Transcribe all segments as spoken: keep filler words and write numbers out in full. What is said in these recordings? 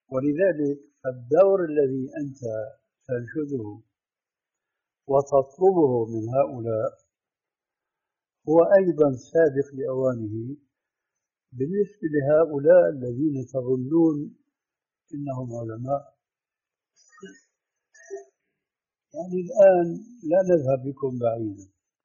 ولذلك فالدور الذي أنت تنشده وتطلبه من هؤلاء هو أيضا سابق لأوانه بالنسبة لهؤلاء الذين تظنون إنهم علماء. يعني الآن لا نذهب بكم بعيدا.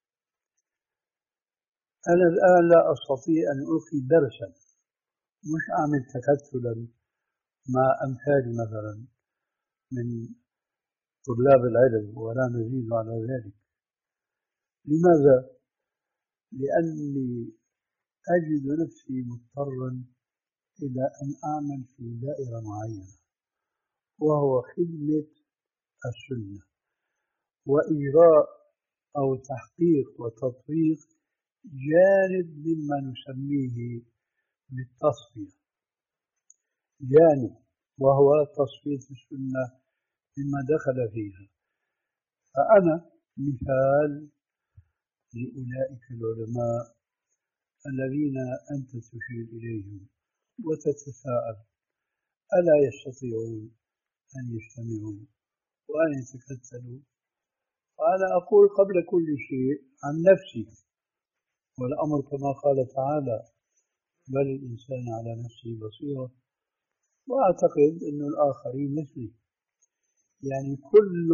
أنا الآن لا أستطيع أن ألقي درسا، مش أعمل تكتلا مع أمثالي مثلا من طلاب العلم ولا نزيد على ذلك. لماذا؟ لأني أجد نفسي مضطرا إلى أن أعمل في دائرة معينة، وهو خدمة السنة وإجراء أو تحقيق وتطبيق جانب مما نسميه بالتصفية، جانب وهو تصفية السنة مما دخل فيها. فأنا مثال لأولئك العلماء الذين أنت تشير إليهم وتتساءل ألا يستطيعون أن يجتمعوا وأن يتكتلوا؟ وأنا أقول قبل كل شيء عن نفسي، والأمر كما قال تعالى بل الإنسان على نفسه بصيرة، وأعتقد أن الآخرين مثلي. يعني كل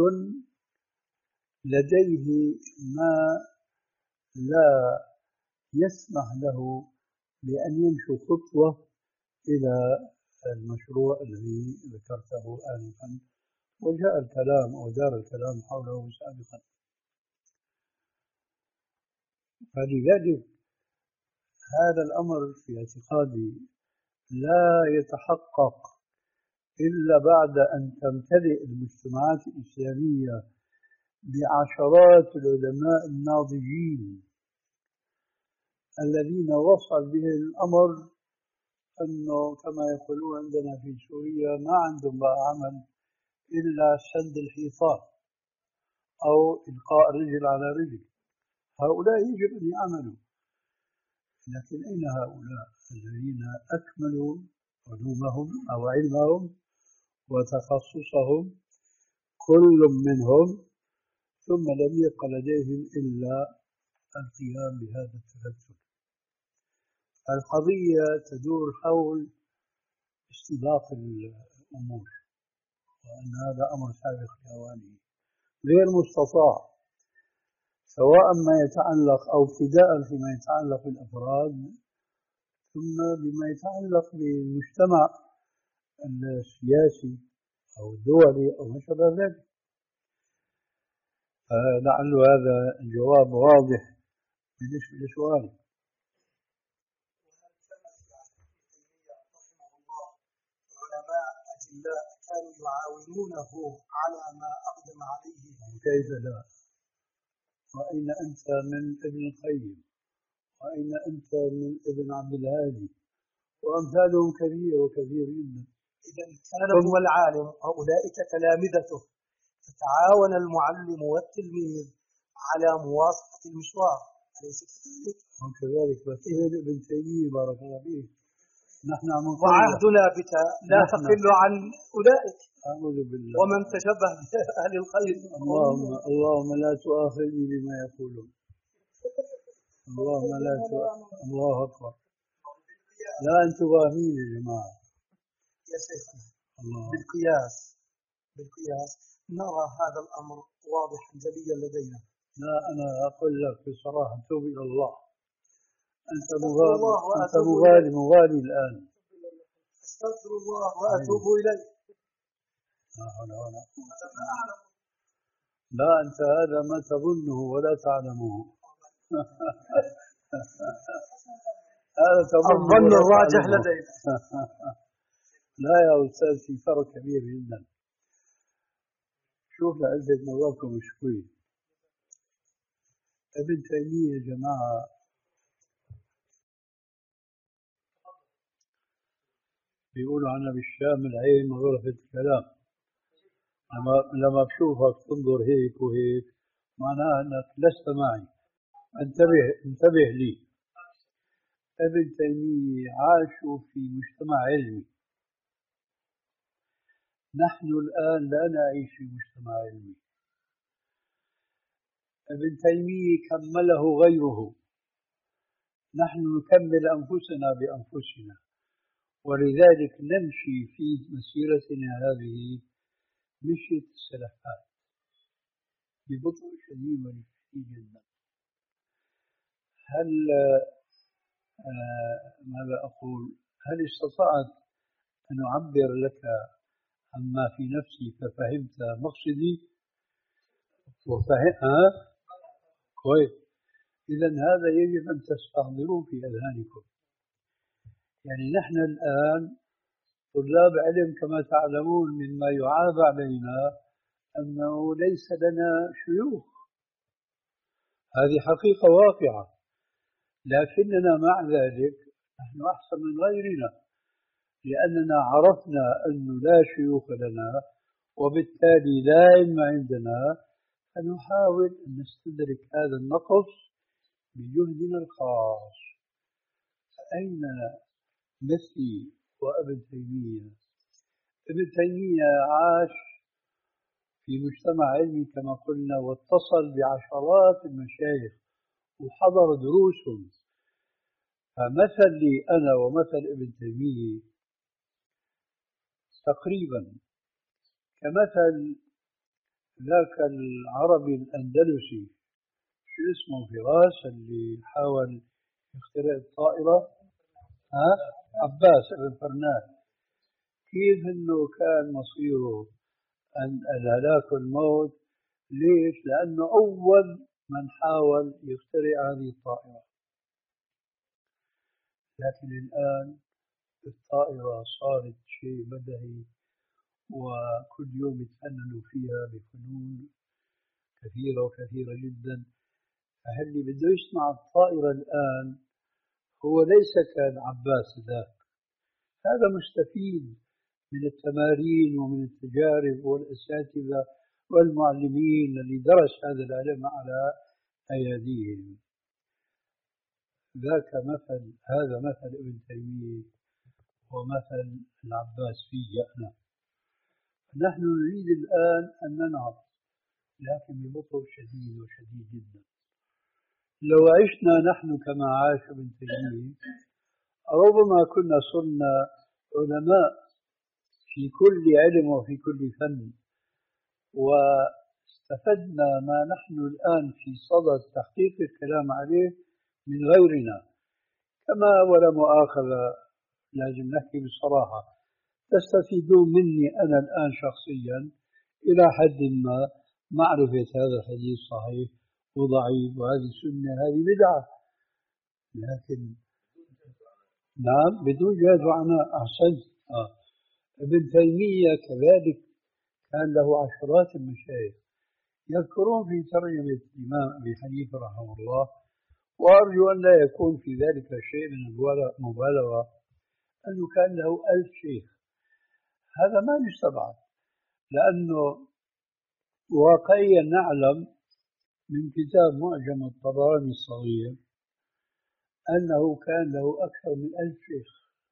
لديه ما لا يسمح له بأن يمشي خطوة إلى المشروع الذي ذكرته آنفا وجاء الكلام أو دار الكلام حوله سابقا. فلذلك هذا الأمر في اعتقادي لا يتحقق إلا بعد أن تمتلئ المجتمعات الإسلامية بعشرات العلماء الناضجين الذين وصل بهم الأمر أنه كما يقولون عندنا في سوريا ما عندهم بقى عمل إلا سد الحيطان أو إلقاء رجل على رجل. هؤلاء يجب أن يعملوا، لكن أين هؤلاء الذين أكملوا علومهم أو علمهم وتخصصهم كل منهم ثم لم يبق لديهم إلا القيام بهذا التفتت؟ القضية تدور حول استباق الأمور، وأن هذا أمر سابق لأوانه غير مستطاع، سواء ما يتعلق أو ابتداء فيما يتعلق بالأفراد ثم بما يتعلق بالمجتمع السياسي أو الدولي أو ما شابه ذلك. فلعل هذا الجواب واضح بالنسبة لسؤالي. علماء أجلاء كانوا يعاونونه على ما أقدم عليه. كيف لا؟ وأين أنت من ابن القيم؟ وأين أنت من ابن عبد الهادي؟ وأمثالهم كثير وكثير جدا. إذا كان هو العالم أولئك تلامذته، تتعاون المعلم والتلميذ على مواصلة المشوار، أليس كذلك؟ وكذلك بس ابن تيمية بارك الله فيه نحن وعهدنا بك لا تقل عن أولئك. أعوذ بالله. ومن تشبه بأهل الخير. اللهم اللهم لا تؤاخذني بما يقولون. اللهم لا تؤاخذني. الله أكبر. لا أنتم فاهمين يا جماعة. يا شيخنا الله. بالقياس بالقياس نرى هذا الأمر واضحا جليا لدينا. لا أنا أقول لك بصراحة توب إلى الله. أنت مغالي أنت مغالي مغالي الآن. أستغفر الله وأتوب إليه. لا حول ولا قوة. لا أنت هذا ما تظنه ولا تعلمه. هذا تظنه الظن الراجح لدينا. لا يا أستاذ في فرق كبير جدا. شوف لعزة نظركم شوي. ابن تيمية يا جماعة بيقولوا عنها بالشام العين غرفة الكلام. لما لما بشوفك تنظر هيك وهيك معناها أنك لست معي. انتبه انتبه لي. ابن تيمية عاشوا في مجتمع علمي نحن الآن لا نعيش في مجتمع علمي. ابن تيمية كمله غيره، نحن نكمل أنفسنا بأنفسنا، ولذلك نمشي في مسيرتنا هذه مشية السلفات ببطء شديد وشديد جدا. هل آه ماذا أقول؟ هل استطعت أن أعبر لك عما في نفسي ففهمت مقصدي؟ وفهم ها؟ كويس. إذا هذا يجب أن تستحضروه في أذهانكم. يعني نحن الآن طلاب علم كما تعلمون، مما يعاب علينا أنه ليس لنا شيوخ، هذه حقيقة واقعة، لكننا مع ذلك نحن أحسن من غيرنا، لأننا عرفنا أنه لا شيوخ لنا وبالتالي لا علم عندنا، فنحاول أن نستدرك هذا النقص بجهدنا الخاص. فأين مثلي وابن تيمية؟ ابن تيمية عاش في مجتمع علمي كما قلنا، واتصل بعشرات المشايخ وحضر دروسهم. فمثل لي أنا ومثل ابن تيمية تقريبا كمثل ذاك العربي الأندلسي، شو اسمه، فراس، اللي حاول يخترع الطائرة، ها؟ عباس بن فرناس. كيف انه كان مصيره أن الهلاك والموت؟ ليش؟ لأنه أول من حاول يخترع هذه الطائرة. لكن الآن الطائرة صارت شيء بدهي، وكل يوم يتفننوا فيها بفنون كثيرة وكثيرة جدا. فهل اللي بده يصنع الطائرة الآن هو ليس كان عباس ذاك، هذا مستفيد من التمارين ومن التجارب والأساتذة والمعلمين اللي درس هذا العلم على أيديهم. ذاك مثل، هذا مثل ابن تيمية ومثل العباس في أنا. نحن نريد الآن أن ننهض، لكن ببطء شديد وشديد جدا. لو عشنا نحن كما عاش ابن تيمية ربما كنا صرنا علماء في كل علم وفي كل فن، واستفدنا ما نحن الآن في صدد تحقيق الكلام عليه من غيرنا. كما ولا مؤاخذة، لازم نحكي بصراحة، تستفيدون مني أنا الآن شخصيا إلى حد ما معرفة هذا الحديث صحيح وضعيف، وهذه سنة هذه بدعة، لكن نعم بدون جهد وعناء. أحسنت. آه. ابن تيمية كذلك كان له عشرات المشايخ يذكرون في ترجمة الإمام أبي حنيفة رحمه الله، وأرجو أن لا يكون في ذلك شيء من المبالغة، أنه كان له ألف شيخ. هذا ما يستبعد، لأنه واقعيا نعلم من كتاب معجم الطبراني الصغير أنه كان له أكثر من ألف شيخ.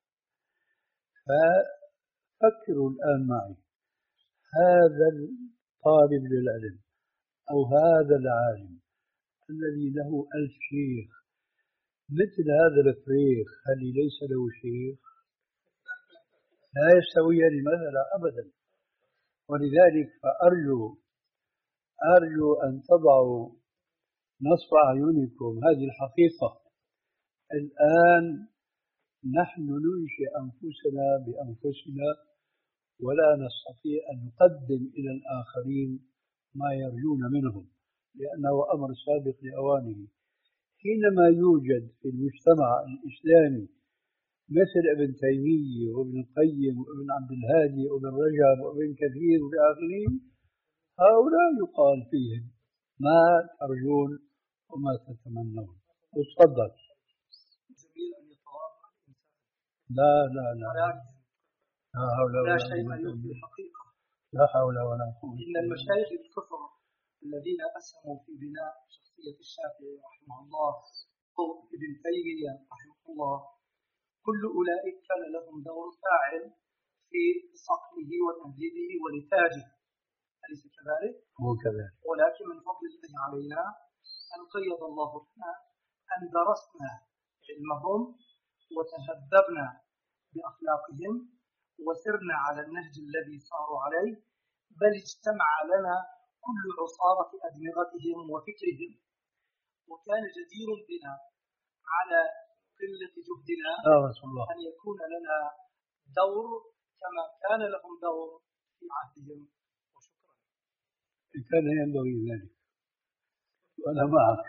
ففكروا الآن معي، هذا الطالب للعلم أو هذا العالم الذي له ألف شيخ، مثل هذا الفريخ الذي ليس له شيخ، لا يستويان مثلا أبدا. ولذلك فأرجو أرجو أن تضعوا نصب أعينكم هذه الحقيقة. الآن نحن ننشئ أنفسنا بأنفسنا، ولا نستطيع أن نقدم إلى الآخرين ما يرجون منهم، لأنه أمر سابق لأوانه. حينما يوجد في المجتمع الإسلامي مثل ابن تيمية وابن القيم وابن عبد الهادي وابن رجب وابن كثير والآخرين، هؤلاء يقال فيهم ما ترجون وما تتمنون. وتفضل. جميل أن يتواضع الإنسان، لا لا لا لا حول لا ولا شيء قوة يخفي إلا الحقيقة. لا حول ولا قوة إن المشايخ الكثر الذين أسهموا في بناء شخصية الشافعي رحمه الله أو ابن تيمية رحمه الله، كل أولئك كان لهم دور فاعل في صقله وتمديده ولتاجه، أليس كذلك؟ هو كذلك. ولكن من فضل الله علينا أن قيض الله لنا أن درسنا علمهم وتهذبنا بأخلاقهم وسرنا على النهج الذي صاروا عليه، بل اجتمع لنا كل عصارة أدمغتهم وفكرهم، وكان جدير بنا على قلة جهدنا أن يكون لنا دور كما كان لهم دور في عهدهم. وشكرا. كان ينبغي ذلك وأنا معك.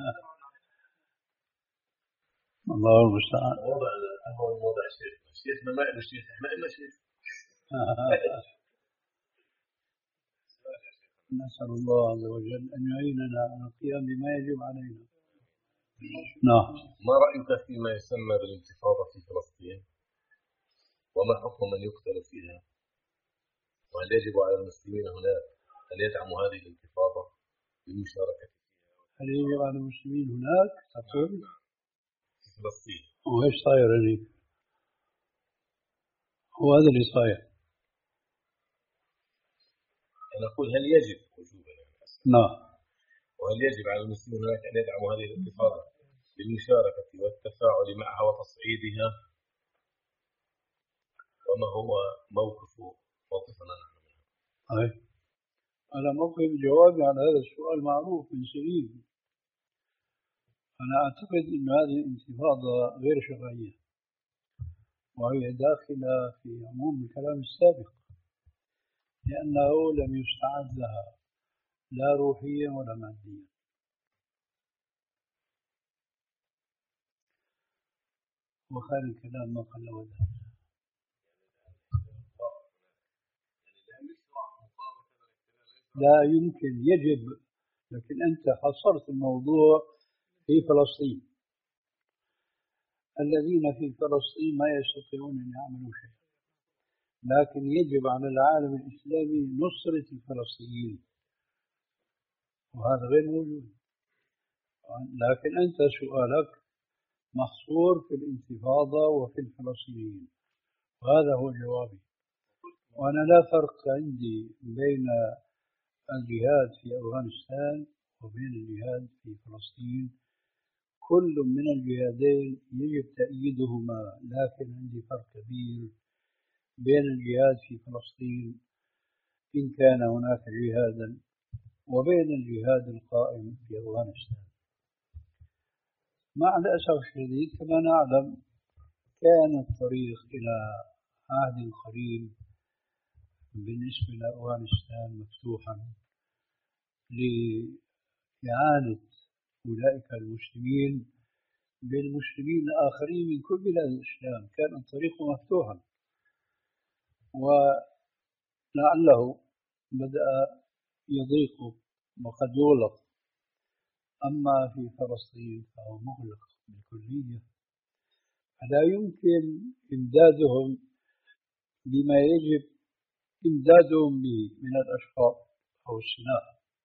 الله المستعان. وضع هو وضع شيخنا، شيخنا ما إله شيخ، إحنا إلنا شيخ. نسأل الله عز وجل أن يعيننا على القيام بما يجب علينا. نعم. ما رأيك فيما يسمى بالانتفاضة في فلسطين؟ وما حكم من يقتل فيها؟ وهل يجب على المسلمين هناك أن يدعموا هذه الانتفاضة بالمشاركة فيها؟ هل يجب على المسلمين هناك تقول؟ في فلسطين. وإيش صاير هناك؟ هو هذا اللي صاير. أنا أقول هل يجب وجوبا؟ نعم. وهل يجب على المسلمين هناك أن يدعموا هذه الانتفاضة بالمشاركة والتفاعل معها وتصعيدها؟ وما هو موقف موقفنا نحن منها؟ طيب. أنا موقف جوابي على هذا السؤال معروف من سنين. أنا أعتقد أن هذه الانتفاضة غير شرعية، وهي داخلة في عموم الكلام السابق، لأنه لم يستعد لها لا روحيا ولا ماديا. وخير الكلام ما قل ودل. لا يمكن، يجب، لكن أنت حصرت الموضوع في فلسطين. الذين في فلسطين ما يستطيعون أن يعملوا شيء، لكن يجب على العالم الإسلامي نصرة الفلسطينيين، وهذا غير موجود. لكن أنت سؤالك محصور في الانتفاضة وفي الفلسطينيين، وهذا هو جوابي. وأنا لا فرق عندي بين الجهاد في أفغانستان وبين الجهاد في فلسطين. كل من الجهادين يجب تأييدهما، لكن عندي فرق كبير بين الجهاد في فلسطين إن كان هناك جهادا وبين الجهاد القائم في أفغانستان. مع الأسف الشديد كما نعلم كان الطريق إلى عهد قريب بالنسبة لأفغانستان مفتوحا لإعانة أولئك المسلمين بالمسلمين الآخرين من كل بلاد الإسلام. كان الطريق مفتوحا، ولعله بدأ يضيق وقد يغلق. أما في فلسطين فهو مغلق بالكلية، فلا يمكن إمدادهم بما يجب إمدادهم به من الأشخاص أو السلاح.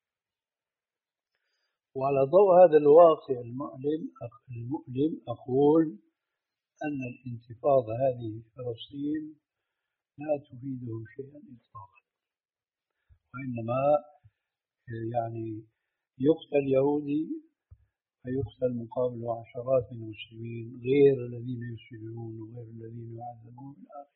وعلى ضوء هذا الواقع المؤلم المؤلم أقول أن الانتفاضة هذه في فلسطين لا تفيدهم شيئا إطلاقا، وإنما يعني يقتل يهودي فيقتل مقابله عشرات من المسلمين غير الذين يسجنون وغير الذين يعذبون الآخر.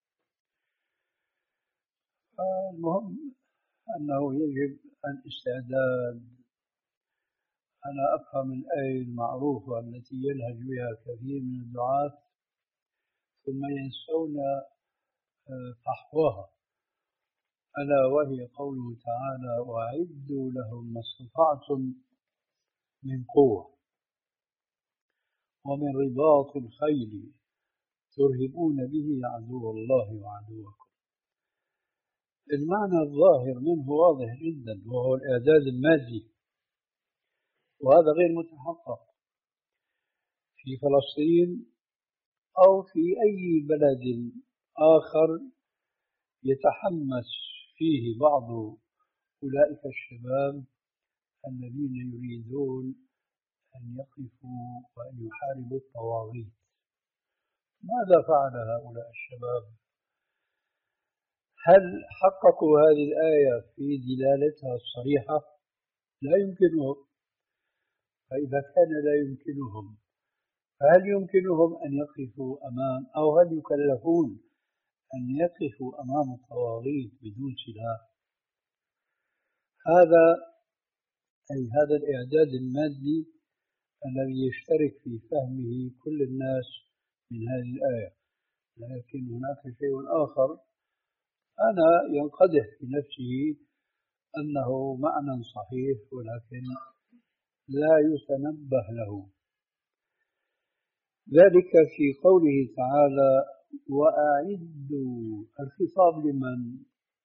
المهم أنه يجب الاستعداد. أنا أفهم الآية المعروفة التي يلهج بها كثير من الدعاة ثم ينسون فحواها، ألا وهي قوله تعالى: وأعدوا لهم ما استطعتم من قوة ومن رباط الخيل ترهبون به عدو الله وعدوكم. المعنى الظاهر منه واضح جدا، وهو الإعداد المادي، وهذا غير متحقق في فلسطين أو في أي بلد آخر يتحمس فيه بعض أولئك الشباب الذين يريدون أن يقفوا وأن يحاربوا الطواغيت. ماذا فعل هؤلاء الشباب هل حققوا هذه الآية في دلالتها الصريحة؟ لا يمكنهم. فإذا كان لا يمكنهم، فهل يمكنهم أن يقفوا أمام، أو هل يكلفون أن يقفوا أمام الطواغيت بدون سلاح؟ هذا أي هذا الإعداد المادي الذي يشترك في فهمه كل الناس من هذه الآية. لكن هناك شيء آخر أنا ينقدح في نفسه أنه معنى صحيح ولكن لا يتنبه له، ذلك في قوله تعالى: وأعدوا. الخطاب لمن؟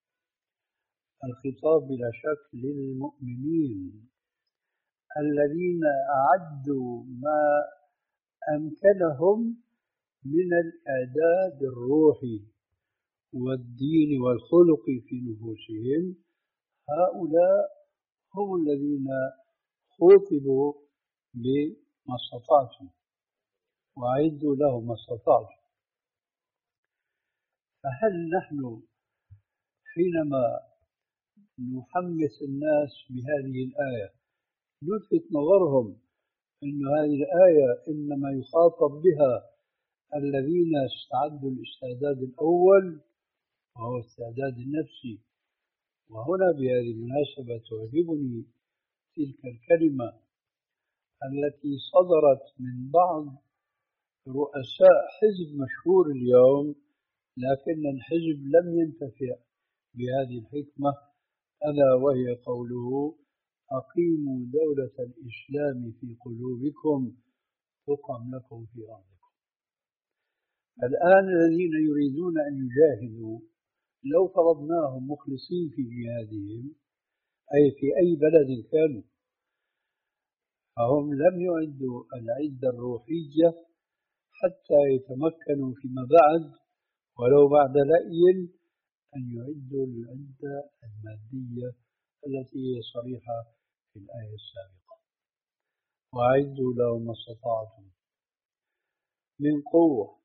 الخطاب بلا شك للمؤمنين الذين أعدوا ما أمكنهم من الإعداد الروحي والدين والخلق في نفوسهم. هؤلاء هم الذين خوطبوا بما استطعتم، وأعدوا لهم ما استطعتم. فهل نحن حينما نحمس الناس بهذه الآية نلفت نظرهم أن هذه الآية إنما يخاطب بها الذين استعدوا الاستعداد الأول وهو الاستعداد النفسي؟ وهنا بهذه المناسبة تعجبني تلك الكلمة التي صدرت من بعض رؤساء حزب مشهور اليوم، لكن الحزب لم ينتفع بهذه الحكمة، ألا وهي قوله: أقيموا دولة الإسلام في قلوبكم تقم لكم في أرضكم. الآن الذين يريدون أن يجاهدوا لو فرضناهم مخلصين في جهادهم أي في أي بلد كانوا، فهم لم يعدوا العدة الروحية حتى يتمكنوا فيما بعد ولو بعد لأي أن يعدوا العدة المادية التي هي صريحة في الآية السابقة: وأعدوا لهم ما استطعتم من قوة.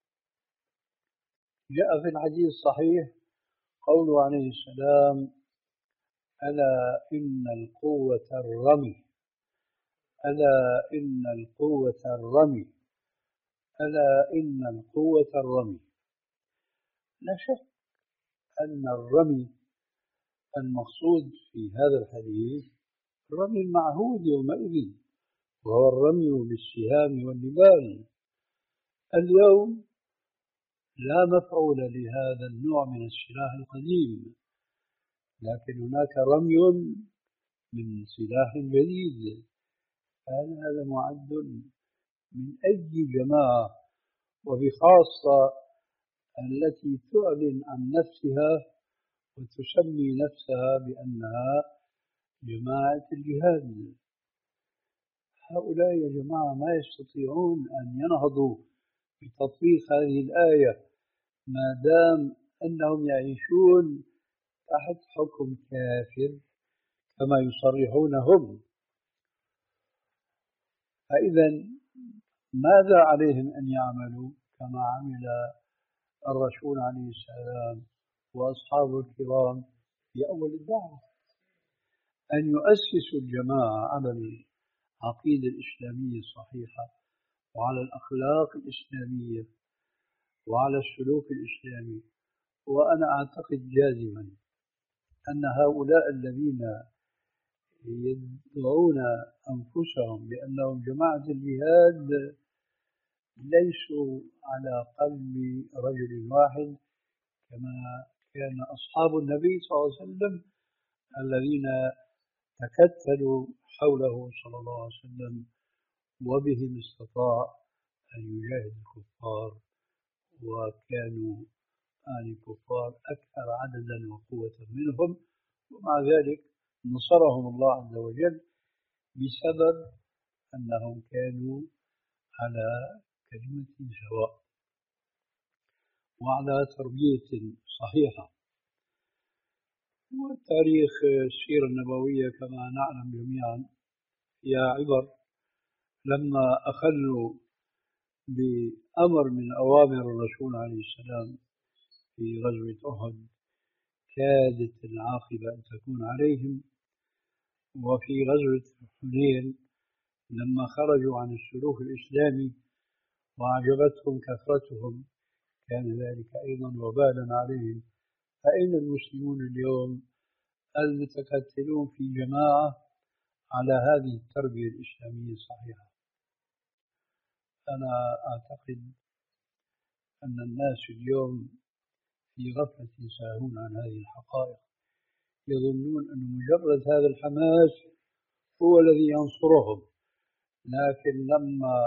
جاء في الحديث الصحيح قوله عليه السلام: ألا إن القوة الرمي، ألا إن القوة الرمي، ألا إن القوة الرمي. لا شك أن الرمي المقصود في هذا الحديث الرمي المعهود يومئذ، وهو الرمي بالسهام والنبال. اليوم لا مفعول لهذا النوع من السلاح القديم، لكن هناك رمي من سلاح جديد. هل هذا معد من أي جماعة، وبخاصة التي تعلن عن نفسها وتسمي نفسها بأنها جماعة الجهاد؟ هؤلاء يا جماعة ما يستطيعون أن ينهضوا بتطبيق هذه الآية ما دام أنهم يعيشون تحت حكم كافر كما يصرحون هم. فإذا ماذا عليهم أن يعملوا كما عمل الرسول عليه السلام وأصحابه الكرام في أول الدعوة؟ أن يؤسسوا الجماعة على العقيدة الإسلامية الصحيحة وعلى الأخلاق الإسلامية وعلى السلوك الإسلامي. وأنا أعتقد جازما أن هؤلاء الذين يدعون أنفسهم بأنهم جماعة الجهاد ليسوا على قلب رجل واحد كما كان أصحاب النبي صلى الله عليه وسلم الذين تكتلوا حوله صلى الله عليه وسلم وبهم استطاع أن يجاهد الكفار، وكانوا آل الكفار أكثر عددا وقوة منهم، ومع ذلك نصرهم الله عز وجل بسبب أنهم كانوا على كلمة سواء وعلى تربية صحيحة. وتاريخ السيرة النبوية كما نعلم جميعا فيها عبر. لما أخلوا بأمر من أوامر الرسول عليه السلام في غزوة أحد كادت العاقبة أن تكون عليهم. وفي غزوة حنين لما خرجوا عن السلوك الإسلامي وأعجبتهم كثرتهم كان ذلك أيضا وبالا عليهم. فأين المسلمون اليوم المتكتلون في جماعة على هذه التربية الإسلامية الصحيحة؟ أنا أعتقد أن الناس اليوم في غفلة ساهون عن هذه الحقائق، يظنون أن مجرد هذا الحماس هو الذي ينصرهم، لكن لما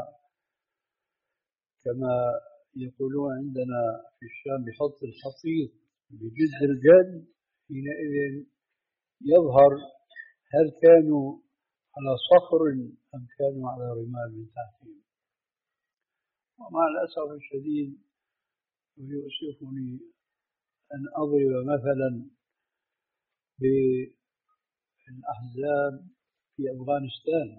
كما يقولون عندنا في الشام بحط الحصيد بجد الجد، حينئذ يظهر هل كانوا على صخر أم كانوا على رمال من تحتهم. ومع الأسف الشديد يؤسفني أن أضرب مثلا بالأحزاب في أفغانستان.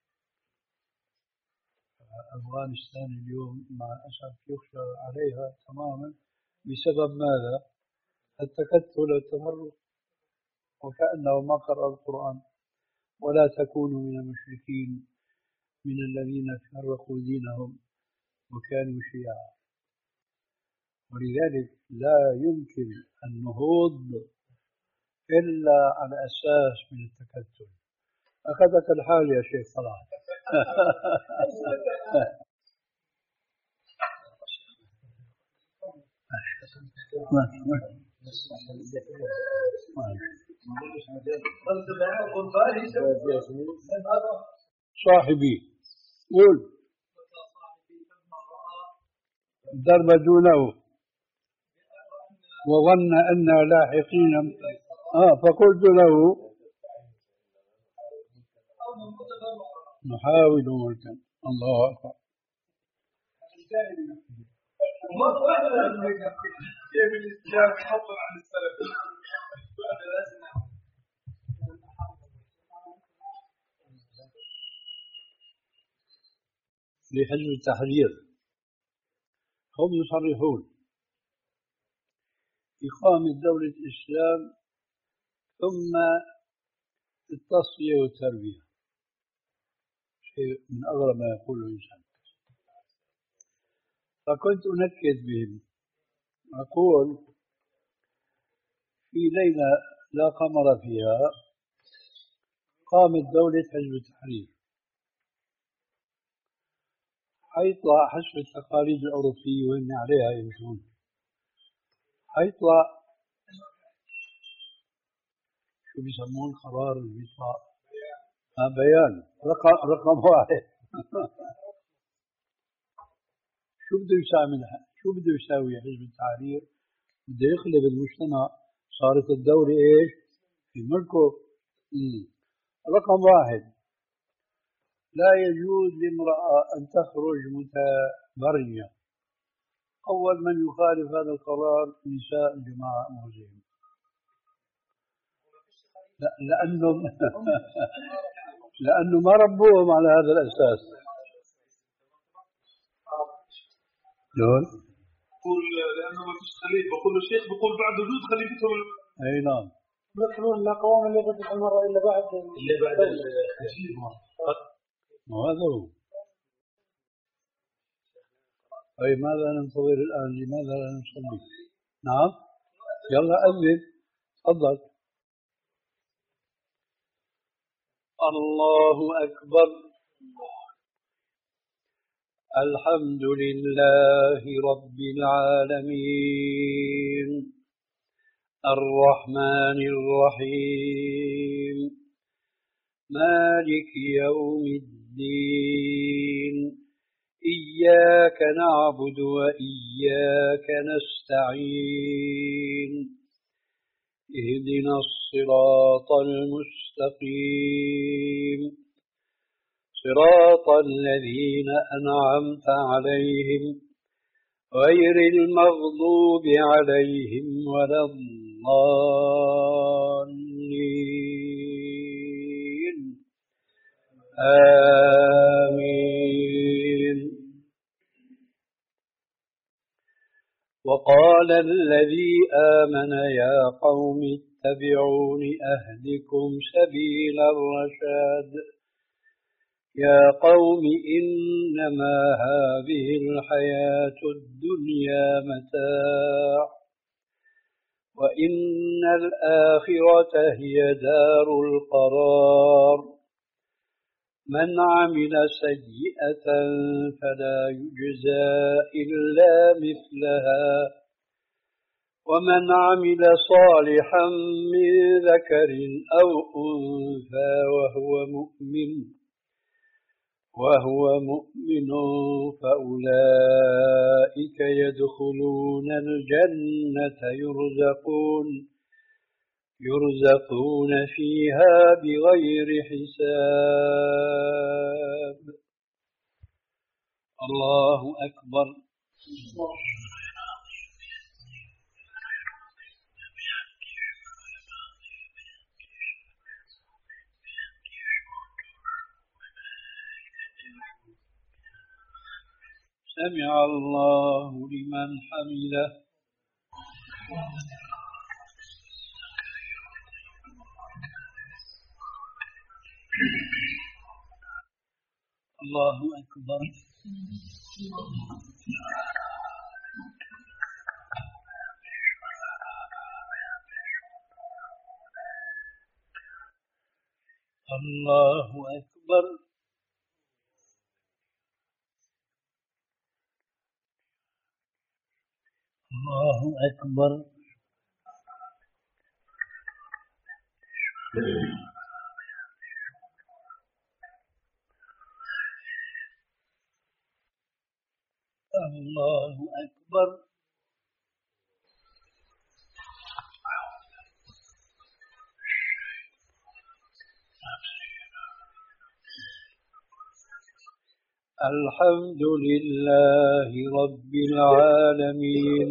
أفغانستان اليوم مع الأسف يخشى عليها تماما بسبب ماذا؟ التكتل والتفرق، وكأنه ما قرأ القرآن. ولا تكونوا من المشركين من الذين فرقوا دينهم وكانوا شيعا. ولذلك لا يمكن النهوض إلا على أساس من التكتل. أخذك الحال يا شيخ صلاح. صاحبي قول ضرب دونه وظن أن لاحقين آه فقلت له نحاول ملكا. الله أكبر. كيف الإسلام يحطم عن السلف؟ لحزب التحرير هم يصرحون إقامة دولة الإسلام ثم التصفية والتربية، شيء من أغرب ما يقوله الإنسان. فكنت أنكد بهم أقول في ليلة لا قمر فيها قامت دولة حزب التحرير، حيطلع حسب التقاليد الأوروبية وإن عليها يمشون، حيطلع شو بيسمون قرار اللي بيطلع آه بيان رقم رقم واحد. شو بده يساوي شو بده يساوي حزب التحرير؟ بده يقلب المجتمع، صارت الدولة ايش؟ في ملكه. مم. رقم واحد، لا يجوز لامرأة أن تخرج متبرجة. أول من يخالف هذا القرار نساء الجماعة المسلمين، لا لأنه لأنه ما ربوهم على هذا الأساس. دول يقول لأنه ما فيش خليفة، بقول الشيخ بقول بعد وجود خليفتهم. أي نعم. يقولون لا قوام لا يفتح المرأة إلا بعد إلا بعد الخليفة. وهذا هو. طيب ماذا ننتظر الآن؟ لماذا لا نصلي؟ نعم يلا أذن تفضل. الله أكبر. الحمد لله رب العالمين الرحمن الرحيم مالك يوم الدين إياك نعبد وإياك نستعين اهدنا الصراط المستقيم صراط الذين أنعمت عليهم غير المغضوب عليهم ولا الضالين آمين. وقال الذي آمن يا قوم اتبعون أهدكم سبيل الرشاد يا قوم إنما هذه الحياة الدنيا متاع وإن الآخرة هي دار القرار من عمل سيئة فلا يجزى إلا مثلها ومن عمل صالحا من ذكر أو أنثى وهو مؤمن وهو مؤمن فأولئك يدخلون الجنة يرزقون يرزقون فيها بغير حساب. الله أكبر. سمع الله لمن حمده. الله أكبر. الله أكبر. الله أكبر. الله أكبر. الحمد لله رب العالمين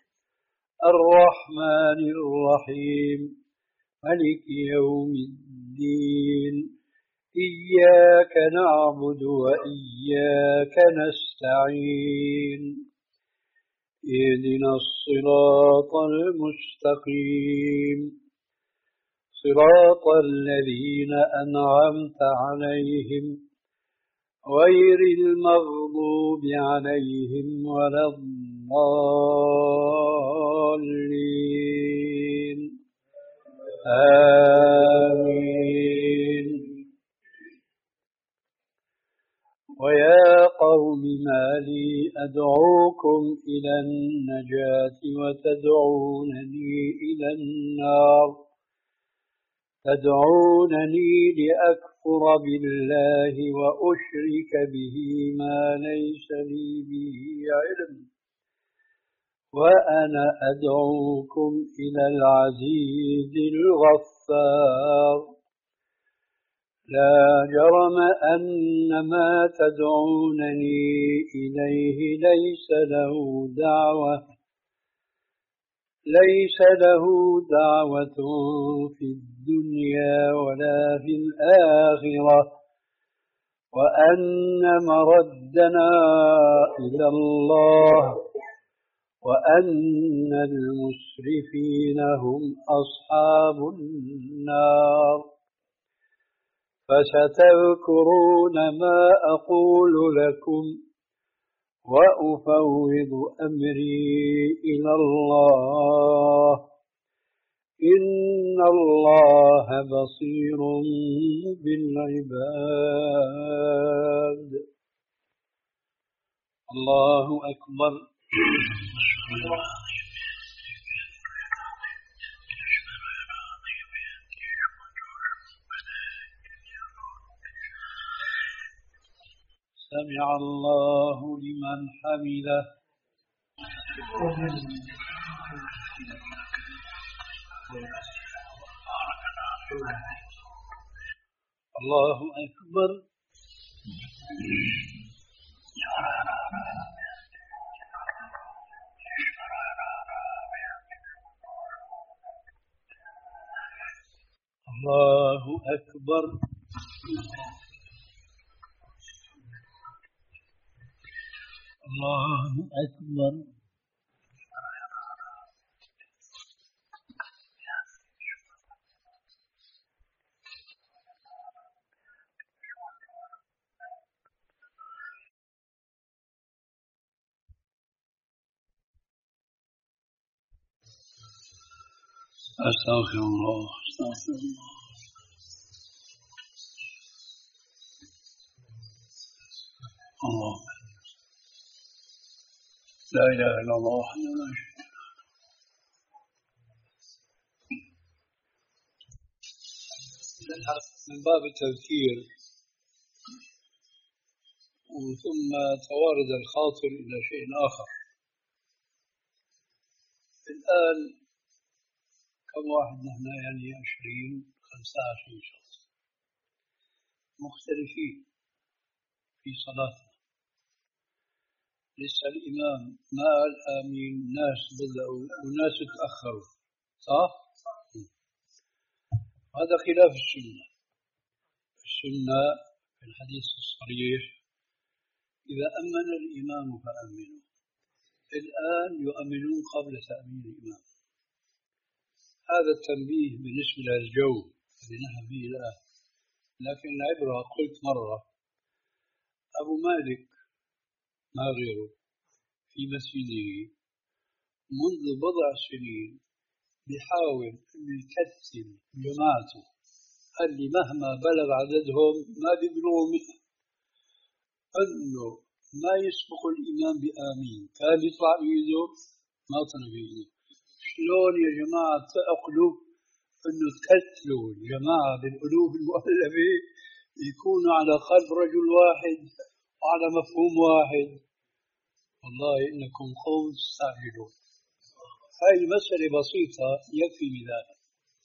الرحمن الرحيم مالك يوم الدين إياك نعبد وإياك نستعين اهدنا الصراط المستقيم صراط الذين أنعمت عليهم غير المغضوب عليهم ولا الضالين آمين. ويا قوم ما لي أدعوكم إلى النجاة وتدعونني إلى النار تدعونني لأكفر بالله وأشرك به ما ليس لي به علم وأنا أدعوكم إلى العزيز الغفار لا جرم أن ما تدعونني إليه ليس له دعوة ليس له دعوة في الدنيا ولا في الآخرة وأن مردنا إلى الله وأن المسرفين هم أصحاب النار فستذكرون ما أقول لكم وأفوض أمري إلى الله إن الله بصير بالعباد. الله أكبر. سمع الله لمن حمده. الله أكبر. الله أكبر. الله أكبر. أستغفر الله أستغفر الله. الله لا إله إلا الله وحده لا شريك له. من باب التذكير ثم توارد الخاطر إلى شيء آخر. الآن كم واحد نحن يعني عشرين خمسة عشر شخص مختلفين في صلاتنا. لسه الإمام ما قال آمين، ناس بدأوا وناس تأخروا، صح؟ هذا خلاف السنة. السنة في الحديث الصريح إذا أمن الإمام فأمنوا. الآن يؤمنون قبل تأمين الإمام. هذا التنبيه بالنسبة للجو الذي نحن فيه الآن. لكن العبرة قلت مرة أبو مالك ما غيره في مسجده منذ بضع سنين بيحاول أن يكتل جماعته اللي مهما بلغ عددهم ما بيبلغوا مئة أنه ما يسبق الإمام بآمين، كان يطلع بإيده ما طلع بإيده. شلون يا جماعة تعقلوا أنه تكتلوا الجماعة بالقلوب المؤلفة يكونوا على قلب رجل واحد وعلى مفهوم واحد؟ والله إنكم قوم تستعجلون. هاي مسألة بسيطة يكفي بذلك.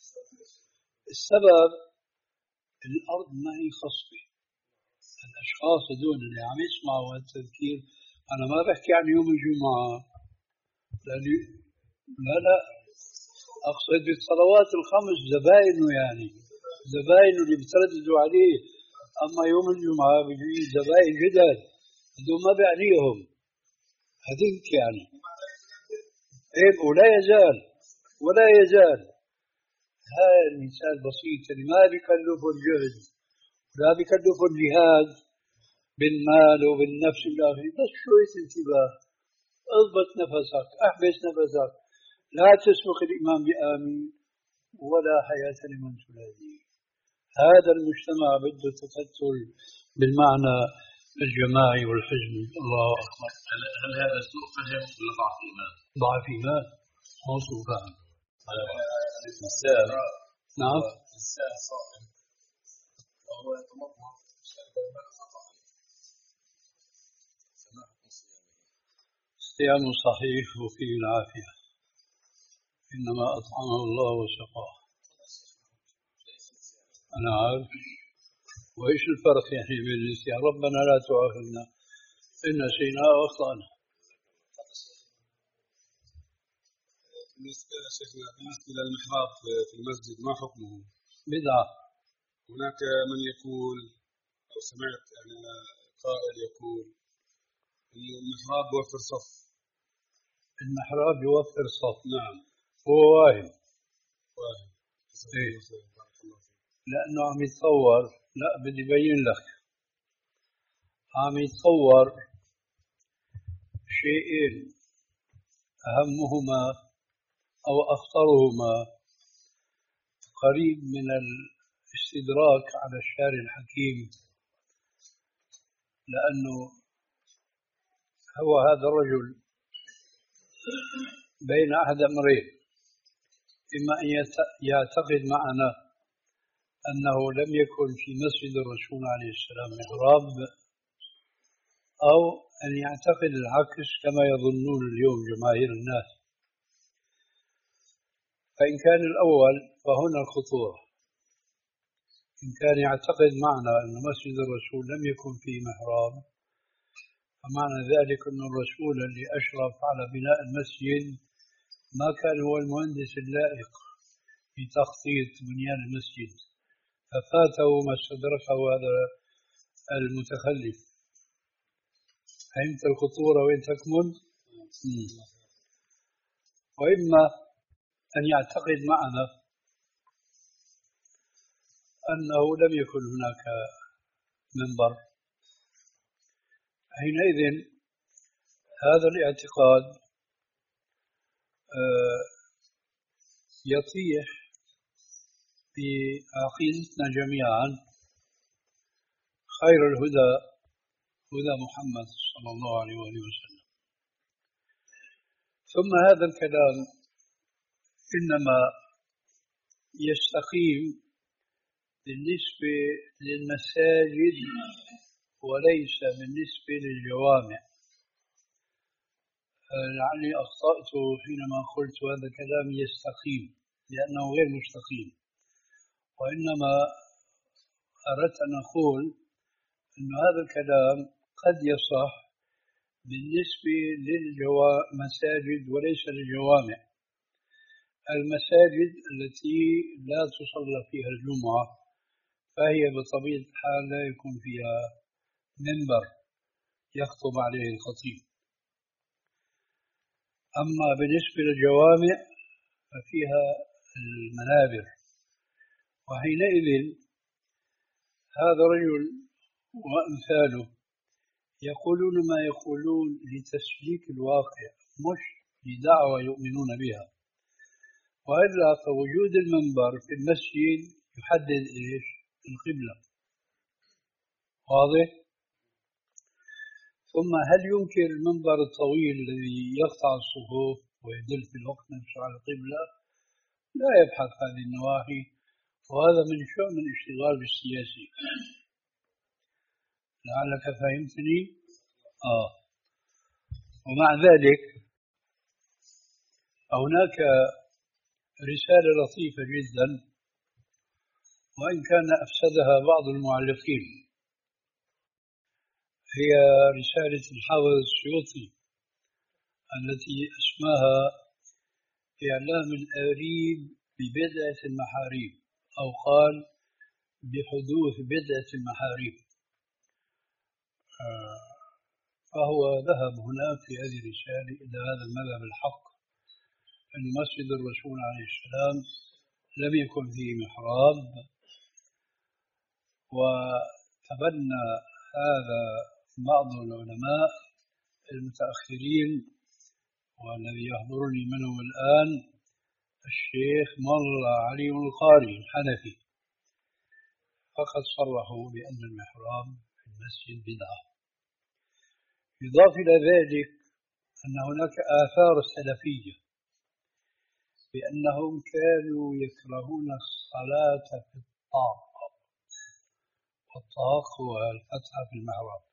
السبب الأرض ما هي خصبة. الأشخاص هذول اللي عم يسمعوا هالتذكير أنا ما بحكي عن يوم الجمعة، لأني لا لا أقصد بالصلوات الخمس زباينه، يعني زباينه اللي بترددوا عليه. أما يوم الجمعة بيجي زباين جدد هذول ما بيعنيهم هذيك يعني إيه. ولا يزال ولا يزال هذا المثال بسيط اللي ما بيكلفه الجهد لا بيكلفه الجهاد بالمال وبالنفس والآخر، بس شوية انتباه، اضبط نفسك، احبس نفسك، لا تسبق الإمام بآمين ولا حياة لمن تناديه. هذا المجتمع بده تكتل بالمعنى الجماعي والحزبي. الله أكبر. هل هذا سوء فهم ولا ضعف إيمان؟ ضعف إيمان، مو سوء فهم. الإنسان نعم. الإنسان صائم وهو يتمضمض شرب الماء خطأ، فما حكم صيامه؟ صيام صحيح وفيه العافية، إنما أطعمه الله وسقاه. أنا عارف. وإيش الفرق يعني بين النسيان؟ ربنا لا تؤاخذنا إن نسينا أو أخطأنا. بالنسبة شيخنا بالنسبة للمحراب في المسجد ما حكمه؟ بدعة. هناك من يقول أو سمعت يعني قائل يقول إن المحراب يوفر صف. المحراب يوفر صف. نعم. هو واهم. واهم. إيه. لأنه عم يتصور، لا بدي بين لك، عم يتصور شيئين أهمهما أو أخطرهما قريب من الاستدراك على الشارع الحكيم، لأنه هو هذا الرجل بين أحد أمرين: إما أن يعتقد معنا أنه لم يكن في مسجد الرسول عليه السلام محراب، أو أن يعتقد العكس كما يظنون اليوم جماهير الناس. فإن كان الأول فهنا الخطورة. إن كان يعتقد معنا أن مسجد الرسول لم يكن فيه محراب، فمعنى ذلك أن الرسول اللي أشرف على بناء المسجد ما كان هو المهندس اللائق في تخطيط بنيان المسجد، ففاته ما استدركه هذا المتخلف. فهمت الخطورة وين تكمن؟ وإما أن يعتقد معنا أنه لم يكن هناك منبر، حينئذ هذا الاعتقاد يطيح بعقيدتنا جميعا خير الهدى هدى محمد صلى الله عليه وآله وسلم. ثم هذا الكلام إنما يستقيم بالنسبة للمساجد وليس بالنسبة للجوامع. لعلي أخطأت حينما قلت هذا الكلام يستقيم، لأنه غير مستقيم، وإنما أردت أن أقول أن هذا الكلام قد يصح بالنسبة للمساجد وليس للجوامع. المساجد التي لا تصلى فيها الجمعة فهي بطبيعة الحال لا يكون فيها منبر يخطب عليه الخطيب. أما بالنسبة للجوامع ففيها المنابر، وحينئذ هذا الرجل وأمثاله يقولون ما يقولون لتسليك الواقع مش لدعوة يؤمنون بها، وإلا فوجود المنبر في المسجد يحدد إيش؟ القبلة. واضح؟ ثم هل يمكن المنبر الطويل الذي يقطع الصفوف ويدل في الوقت نفسه على القبلة؟ لا يبحث هذه النواحي، وهذا من شؤم الاشتغال بالسياسة. لعلك فهمتني؟ آه. ومع ذلك هناك رسالة لطيفة جدا، وإن كان أفسدها بعض المعلقين، هي رسالة الحافظ السيوطي التي اسمها إعلام الآريب ببدعة المحاريب، أو قال بحدوث بدعة المحاريب. فهو ذهب هناك في هذه الرسالة إلى هذا المذهب الحق، أن مسجد الرسول عليه السلام لم يكن فيه محراب، وتبنى هذا بعض العلماء المتأخرين، والذي يحضرني منهم الآن الشيخ ملا علي القاري الحنفي، فقد صرحوا بأن المحراب في المسجد بدعة. يضاف إلى ذلك أن هناك آثار سلفية بأنهم كانوا يكرهون الصلاة في الطاق، والطاق هو الفتحة في المحراب.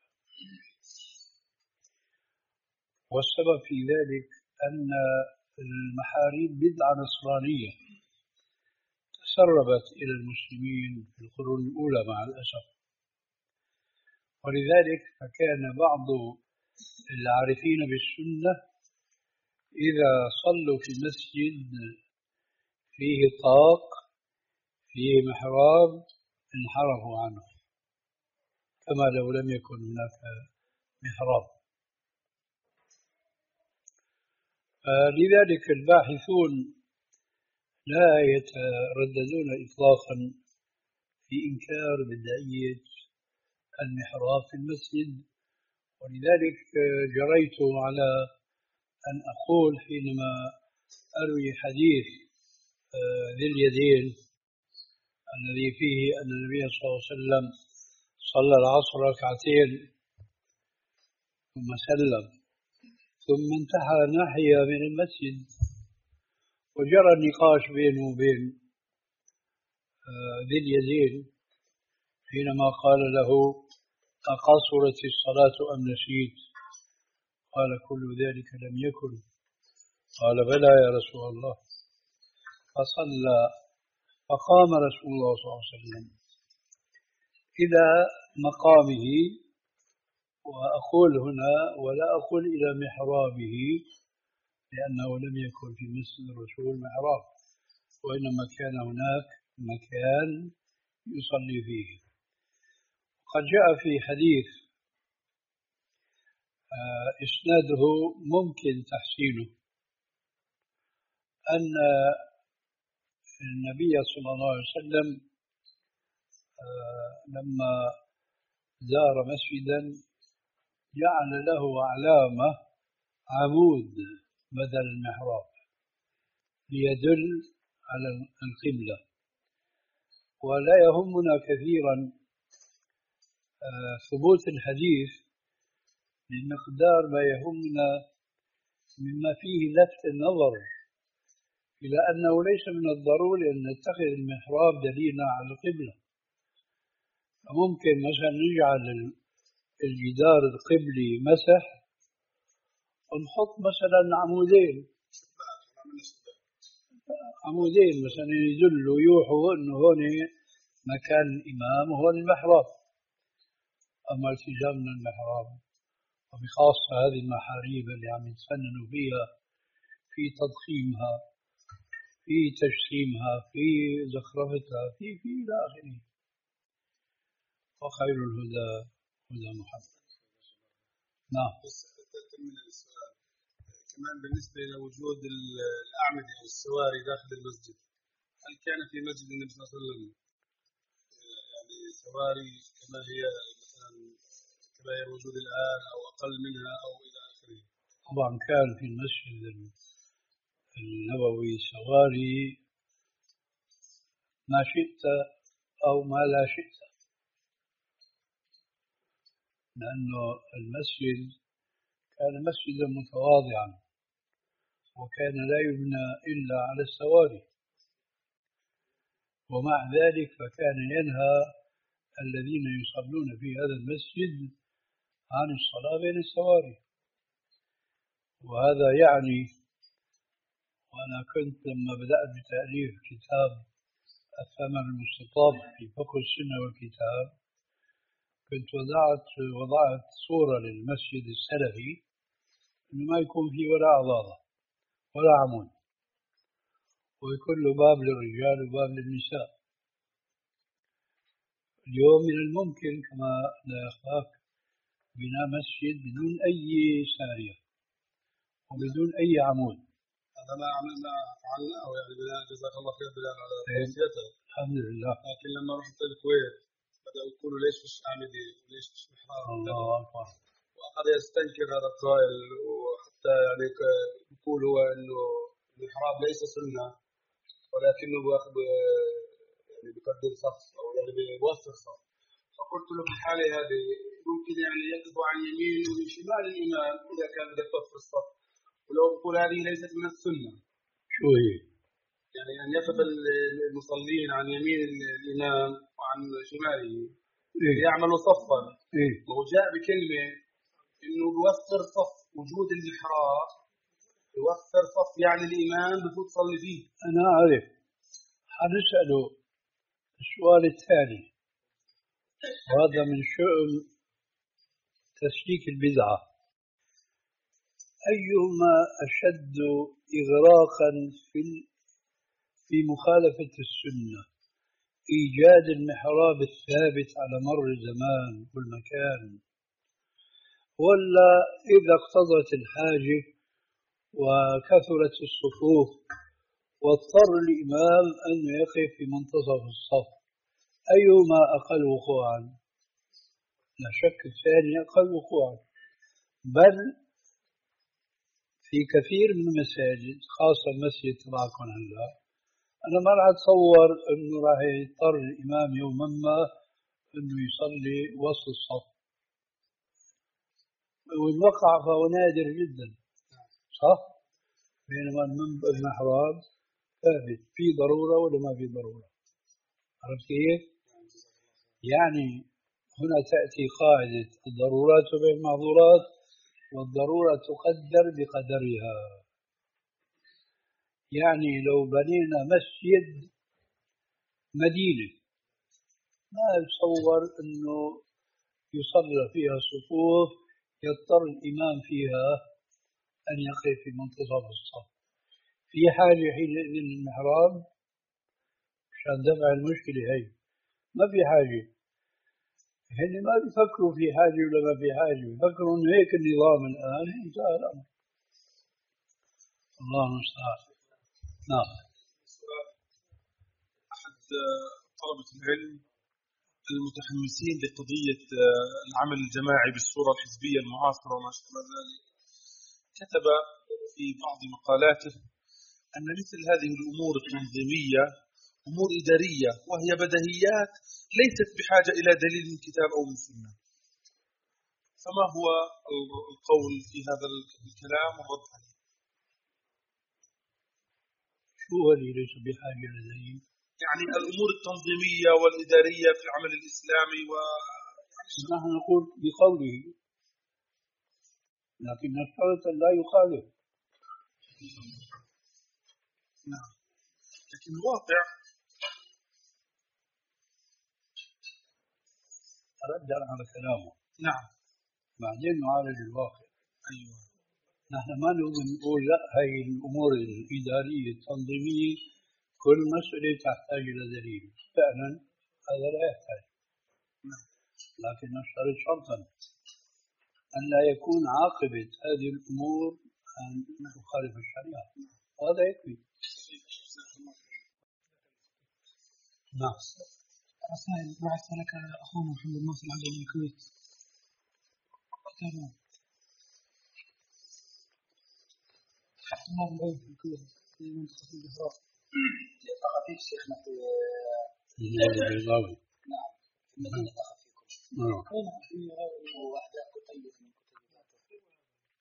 والسبب في ذلك أن المحاريب بدعة نصرانية تسربت إلى المسلمين في القرون الأولى مع الأسف، ولذلك فكان بعض العارفين بالسنة إذا صلوا في مسجد فيه طاق فيه محراب انحرفوا عنه كما لو لم يكن هناك محراب. لذلك الباحثون لا يترددون إطلاقا في إنكار بدعية المحراب في المسجد. ولذلك جريت على أن أقول حينما أروي حديث ذي اليدين الذي فيه أن النبي صلى الله عليه وسلم صلى العصر ركعتين ثم سلم، ثم انتهى ناحية من المسجد، وجرى النقاش بينه وبين ذي اليدين حينما قال له: أقصرت الصلاة أم نسيت؟ قال: كل ذلك لم يكن. قال: بلى يا رسول الله. فصلى، فقام رسول الله صلى الله عليه وسلم إلى مقامه، وأقول هنا ولا أقول إلى محرابه، لأنه لم يكن في مسجد الرسول محراب، وإنما كان هناك مكان يصلي فيه. قد جاء في حديث إسناده ممكن تحسينه أن النبي صلى الله عليه وسلم لما زار مسجدا جعل له علامة عمود بدل المحراب ليدل على القبلة. ولا يهمنا كثيرا ثبوت الحديث بمقدار ما يهمنا مما فيه لفت النظر إلى أنه ليس من الضروري أن نتخذ المحراب دليلا على القبلة. فممكن مثلا نجعل الجدار القبلي مسح ونحط مثلا عمودين عمودين مثلا يدلوا يوحوا أنه هون مكان الإمام وهون المحراب. أما التزامنا المحراب وبخاصة هذه المحاريب اللي عم يتفننوا فيها في تضخيمها في تجسيمها في زخرفتها في في إلى آخره. وخير الهدى هدى محمد. نعم. بس تكمل السؤال كمان بالنسبة لوجود الأعمدة أو السواري داخل المسجد، هل كان في مسجد النبي صلى الله عليه وسلم يعني سواري كما هي مثلا كما هي موجود الآن أو أقل منها أو إلى آخره؟ طبعا كان في المسجد النبوي سواري ما شئت أو ما لا شئت، لأنه المسجد كان مسجدا متواضعا وكان لا يبنى إلا على السواري، ومع ذلك فكان ينهى الذين يصلون في هذا المسجد عن الصلاة بين السواري. وهذا يعني، وأنا كنت لما بدأت بتأليف كتاب الثمن المستطاب في فقه السنة والكتاب كنت وضعت وضعت صورة للمسجد السلفي إنه ما يكون فيه ولا عضاضة ولا عمود ويكون له باب للرجال وباب للنساء. اليوم من الممكن كما لا يخفاك بناء مسجد بدون أي سارية وبدون أي عمود. هذا ما عملنا فعلنا أو يعني بناء جزاك الله خير بناء على توصيته. الحمد لله. لكن لما رحت الكويت بدأوا يقولوا ليش مش أعمدة وليش مش محراب. الله أكبر. وأخذ يستنكر هذا القائل وحتى يعني يقول هو إنه المحراب ليس سنة ولكنه بأخذ يعني بقدر صف أو يعني بيوفر صف. فقلت له في الحالة هذه ممكن يعني يقف عن يمين ومن شمال الإمام إذا كان بده يوفر الصف، ولو بقول هذه ليست من السنة. شو هي؟ يعني أن يقف المصلين عن يمين الإمام وعن شماله إيه؟ يعملوا صفا. إيه؟ وجاء بكلمة إنه بوفر صف، وجود المحراب يوفر صف يعني الإمام بفوت صلي فيه. أنا أعرف. حنسأله السؤال الثاني، وهذا من شؤم تسليك البدعة: أيهما أشد إغراقا في في مخالفة السنة، إيجاد المحراب الثابت على مر الزمان والمكان، ولا إذا اقتضت الحاجة وكثرت الصفوف واضطر الإمام أن يقف في منتصف الصف، أيهما أقل وقوعا؟ لا شك الثاني أقل وقوعا. بل في كثير من المساجد خاصة المسجد تبعكم هلا أنا ما راح أتصور أنه راح يضطر الإمام يوما ما أنه يصلي وسط الصف، والواقع فهو نادر جدا، صح؟ بينما المحراب ثابت، في ضرورة ولا ما في ضرورة؟ عرفت كيف؟ يعني هنا تأتي قاعدة الضرورات تبيح المحظورات، والضرورة تقدر بقدرها. يعني لو بنينا مسجد مدينة ما يتصور أنه يصلى فيها صفوف يضطر الإمام فيها أن يقف في منتصف الصف. في حاجة حينئذ للمحراب عشان دفع المشكلة هي؟ ما في حاجة. هن ما بيفكروا في حاجة ولا ما في حاجة، بيفكروا إنه هيك النظام الآن انتهى الأمر. الله المستعان. نعم. أحد طلبة العلم المتحمسين لقضية العمل الجماعي بالصورة الحزبية المعاصرة وما شابه ذلك كتب في بعض مقالاته أن مثل هذه الأمور التنظيمية أمور إدارية وهي بديهيات ليست بحاجة إلى دليل من كتاب أو من سنة. فما هو القول في هذا الكلام والرد عليه؟ شو اللي ليس بحاجة إلى دليل؟ يعني الأمور التنظيمية والإدارية في العمل الإسلامي و نحن نقول بقوله، لكن نشترط أن لا يخالف. نعم. لكن الواقع رد على كلامه. نعم. بعدين نعالج الواقع. أيوة. نحن ما نقول لا، هي الأمور الإدارية التنظيمية كل مسألة تحتاج إلى دليل. فعلا هذا لا يحتاج. نعم. لكن نشترط شرطا أن لا يكون عاقبة هذه الأمور أن تخالف الشريعة، وهذا يكفي. نعم. رسائل بعث لك أخونا محمد ناصر العجل من الكويت. تمام. طلاب العلم في الكويت في منطقة البحراء. التقى فيه شيخنا في البيضاوي. نعم. الذين التقى فيكم. نعم. في وأحداث كتيب من كتيباته.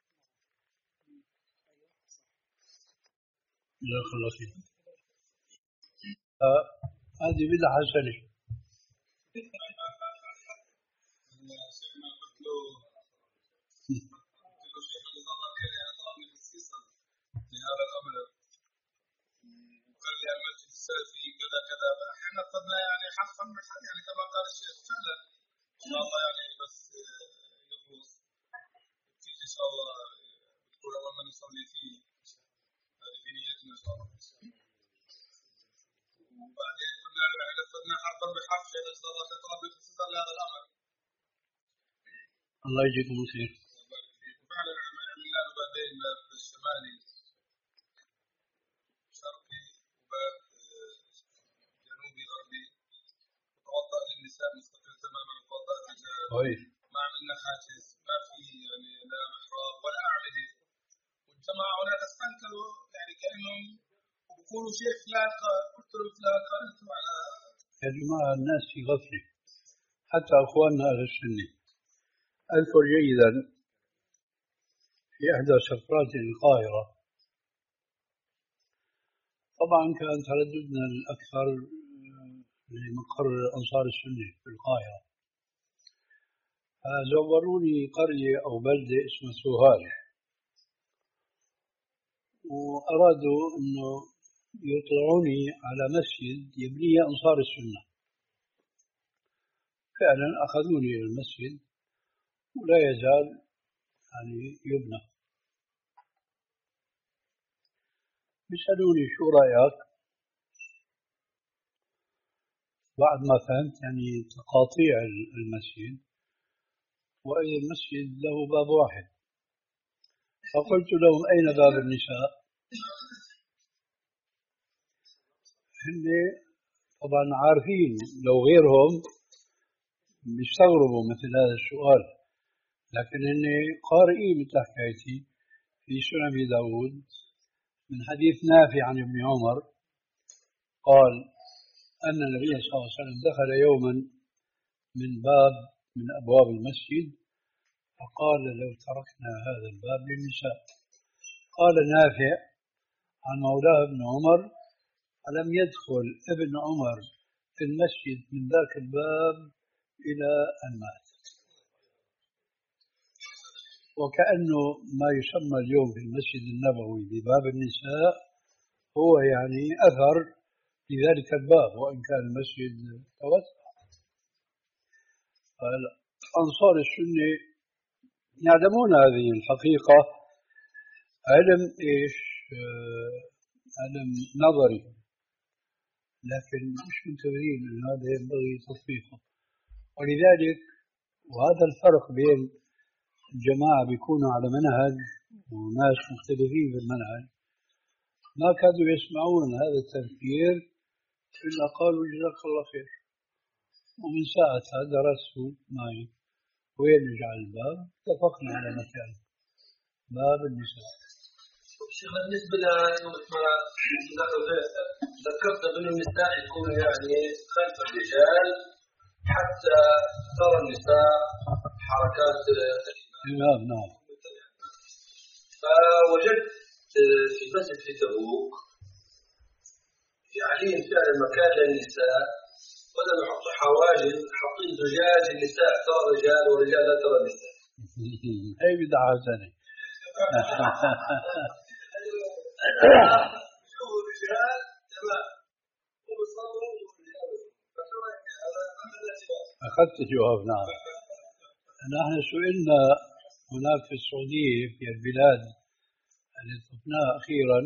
لا خلاص. هذه بدعة حسنة. هذا الامر وقال لي المسجد السلفي كذا كذا، احنا اخذنا يعني حرفا يعني كما قال الشيخ فعلا ان شاء الله يعني بس يخلص تيجي ان شاء الله بتكون اول ما نصلي فيه، هذه في نيتنا ان شاء الله. وبعدين كنا يعني اخذنا حرفا بحرف شيخ ان شاء الله تقرا باختصار لهذا الامر. الله يجزيكم خير. وفعلا عملنا له بعدين باب الشمالي شرقي وباب جنوبي غربي، وتوضأ للنساء مستقل تماما عن توضأ الرجال. ما عملنا حاجز، ما في يعني لا محراب ولا أعمدة. والجماعة هناك استنكروا يعني كأنهم بيقولوا شيء فلان قال، قلت له فلان قال انتم على يا جماعة الناس في غفلة، حتى أخواننا أهل السنة. أذكر جيدا في إحدى سفرات القاهرة، طبعا كان ترددنا الأكثر لمقر أنصار السنة في القاهرة، فزوروني قرية أو بلدة اسمها سوهاج، وأرادوا أنه يطلعوني على مسجد يبنيه أنصار السنة. فعلا أخذوني إلى المسجد ولا يزال يعني يبنى. بيسألوني شو رأيك؟ بعد ما فهمت يعني تقاطيع المسجد، وأي المسجد له باب واحد، فقلت لهم أين باب النساء؟ هن طبعا عارفين، لو غيرهم بيستغربوا مثل هذا السؤال، لكن هن قارئين مثل حكايتي في سنن أبي داود من حديث نافع عن ابن عمر قال أن النبي صلى الله عليه وسلم دخل يوما من باب من أبواب المسجد فقال لو تركنا هذا الباب للنساء. قال نافع عن مولاه ابن عمر ألم يدخل ابن عمر في المسجد من ذاك الباب إلى أن مات. وكأنه ما يسمى اليوم في المسجد النبوي بباب النساء هو يعني أثر لذلك الباب، وإن كان المسجد توسع. أنصار السنة يعلمون هذه الحقيقة، علم إيش؟ علم نظري، لكن مش منتبهين أن هذا ينبغي تطبيقه. ولذلك وهذا الفرق بين الجماعة بيكونوا على منهج وناس مختلفين في المنهج، ما كانوا يسمعون هذا التفكير إلا قالوا جزاك الله خير. ومن ساعتها درسوا معي وين نجعل الباب، اتفقنا على مكان باب النساء. شيخ بالنسبة ليوم ذكرت بأن النساء يكون يعني خلف الرجال حتى ترى النساء حركات نعم نعم. فوجدت في مسجد في تبوك يعني فعلا مكان للنساء بدل يحطوا حواجز حاطين زجاج النساء ترى رجال ورجال لا ترى نساء. هي بدعة ثانية. شوفوا الرجال تمام وبصوروا أخذت الجواب. نعم. نحن سئلنا هناك في السعودية في البلاد التي طفناها أخيرا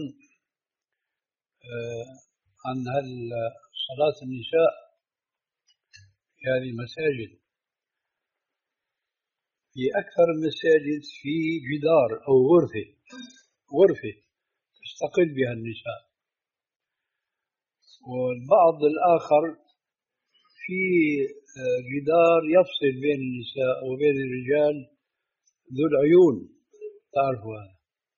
عن هل صلاة النساء في هذه المساجد. في أكثر المساجد في جدار أو غرفة غرفة تستقل بها النساء، والبعض الآخر في جدار يفصل بين النساء وبين الرجال ذو العيون، تعرفوا هذا.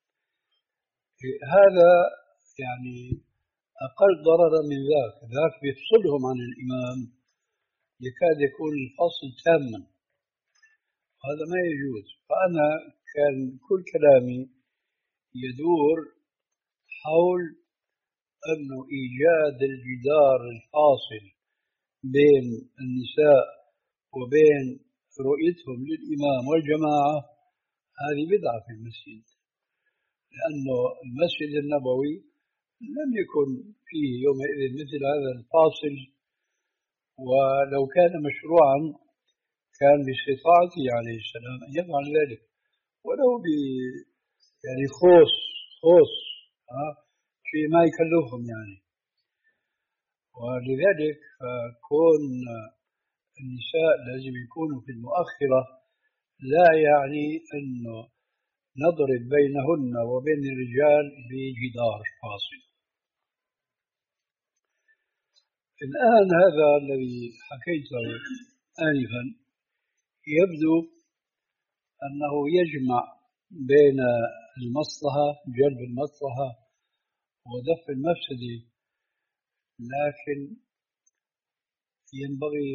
هذا يعني أقل ضررا من ذاك، ذاك بيفصلهم عن الإمام يكاد يكون الفصل تاما، هذا ما يجوز. فأنا كان كل كلامي يدور حول أنه إيجاد الجدار الفاصل بين النساء وبين رؤيتهم للإمام والجماعة هذه بدعة في المسجد، لأنه المسجد النبوي لم يكن فيه يومئذ مثل هذا الفاصل، ولو كان مشروعا كان باستطاعته عليه السلام أن يفعل ذلك ولو ب يعني خوص خوص ها شيء ما يكلفهم يعني. ولذلك كون النساء لازم يكونوا في المؤخرة لا يعني أنه نضرب بينهن وبين الرجال بجدار فاصل. الآن هذا الذي حكيته آنفا يبدو أنه يجمع بين المصلحة جلب المصلحة ودفع المفسدة، لكن ينبغي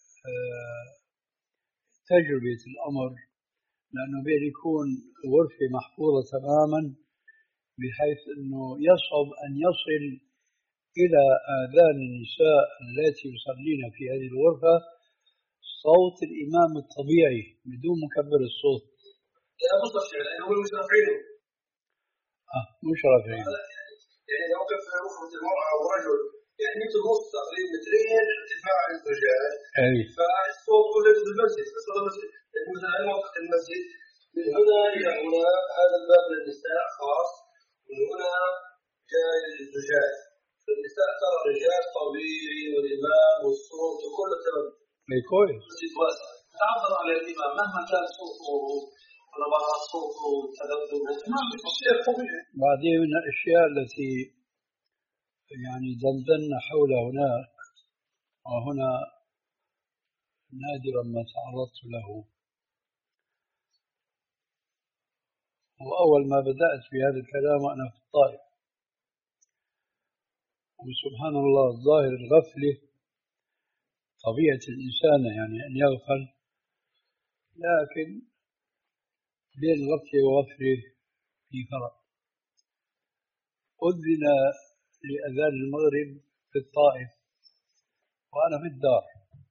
تجربة الأمر، لأنه بين يكون غرفة محفوظة تماما بحيث أنه يصعب أن يصل إلى آذان النساء التي يصلين في هذه الغرفة صوت الإمام الطبيعي بدون مكبر الصوت. لا مصرف يعني هو مش رافعينه. آه مش رافعينه. يعني لو كان في غرفة المرأة ورجل يعني متر ونص تقريبا مترين ارتفاع الزجاج. أي. فالصوت كله في المسجد، فصار المسجد يعني مثلا أنا موقف المسجد من هنا إلى هنا هذا الباب للنساء خاص، من هنا جاي الزجاج، فالنساء ترى الرجال طبيعي والإمام والصوت وكله تمام. أي كويس. مسجد واسع. تعبر على الإمام مهما كان صوته ونبرات صوته وتذبذبه ما بيصير طبيعي. بعدين من الأشياء التي يعني دندنا حول هناك وهنا نادرا ما تعرضت له، وأول ما بدأت بهذا الكلام أنا في الطائف، وسبحان الله الظاهر الغفلة طبيعة الإنسان يعني أن يغفل، لكن بين الغفلة وغفلة في فرق. أذن لأذان المغرب في الطائف وأنا في الدار،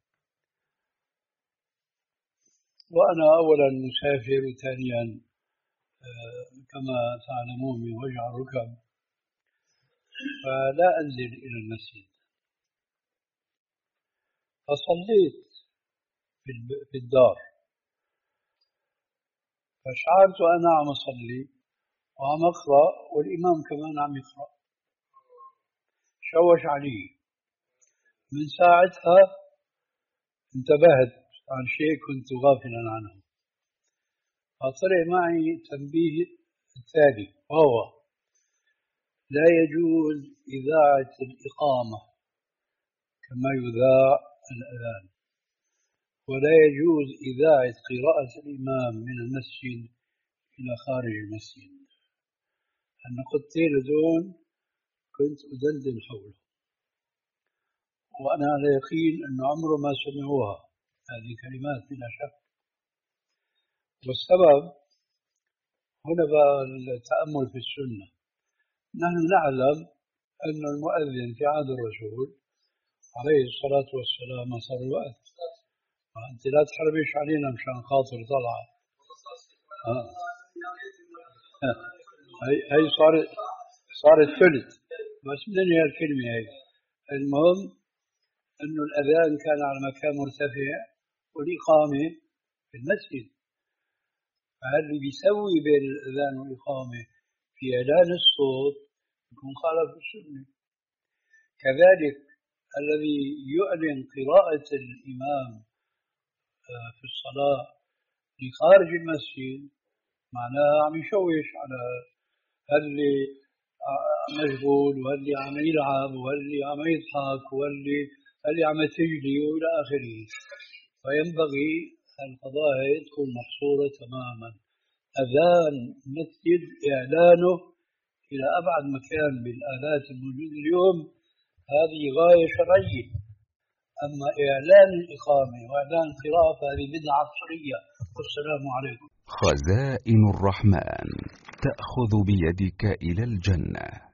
وأنا أولا مسافر وثانيا كما تعلمون من وجع الركب فلا أنزل إلى المسجد، فصليت في الدار، فشعرت أنا عم أصلي وعم أقرأ والإمام كمان عم يقرأ، شوش علي. من ساعتها انتبهت عن شيء كنت غافلا عنه، فطلع معي تنبيه التالي وهو لا يجوز إذاعة الإقامة كما يذاع الأذان، ولا يجوز إذاعة قراءة الإمام من المسجد إلى خارج المسجد. النقطتين هذول كنت أدندن حوله، وأنا على يقين أنه عمره ما سمعوها هذه كلمات بلا شك. والسبب هنا بقى التأمل في السنة. نحن نعلم أن المؤذن في عهد الرسول عليه الصلاة والسلام صار الوقت، وأنت لا تحربش علينا مشان خاطر طلعة. آه. هي هي صارت صارت ثلث بس من هي الكلمة هي. المهم أنه الأذان كان على مكان مرتفع والإقامة في المسجد، فاللي بيسوي بين الأذان والإقامة في إعلان الصوت يكون خالف السنة. كذلك الذي يعلن قراءة الإمام في الصلاة لخارج المسجد معناه عم يشوش على اللي مشغول واللي عم يلعب واللي عم يضحك واللي اللي عم تجري وإلى آخره. فينبغي القضايا تكون محصورة تماما. أذان مسجد إعلانه إلى أبعد مكان بالآلات الموجودة اليوم هذه غاية شرعية. أما إعلان الإقامة وإعلان القراءة فهذه بدعة عصرية. والسلام عليكم. خزائن الرحمن تأخذ بيدك إلى الجنة.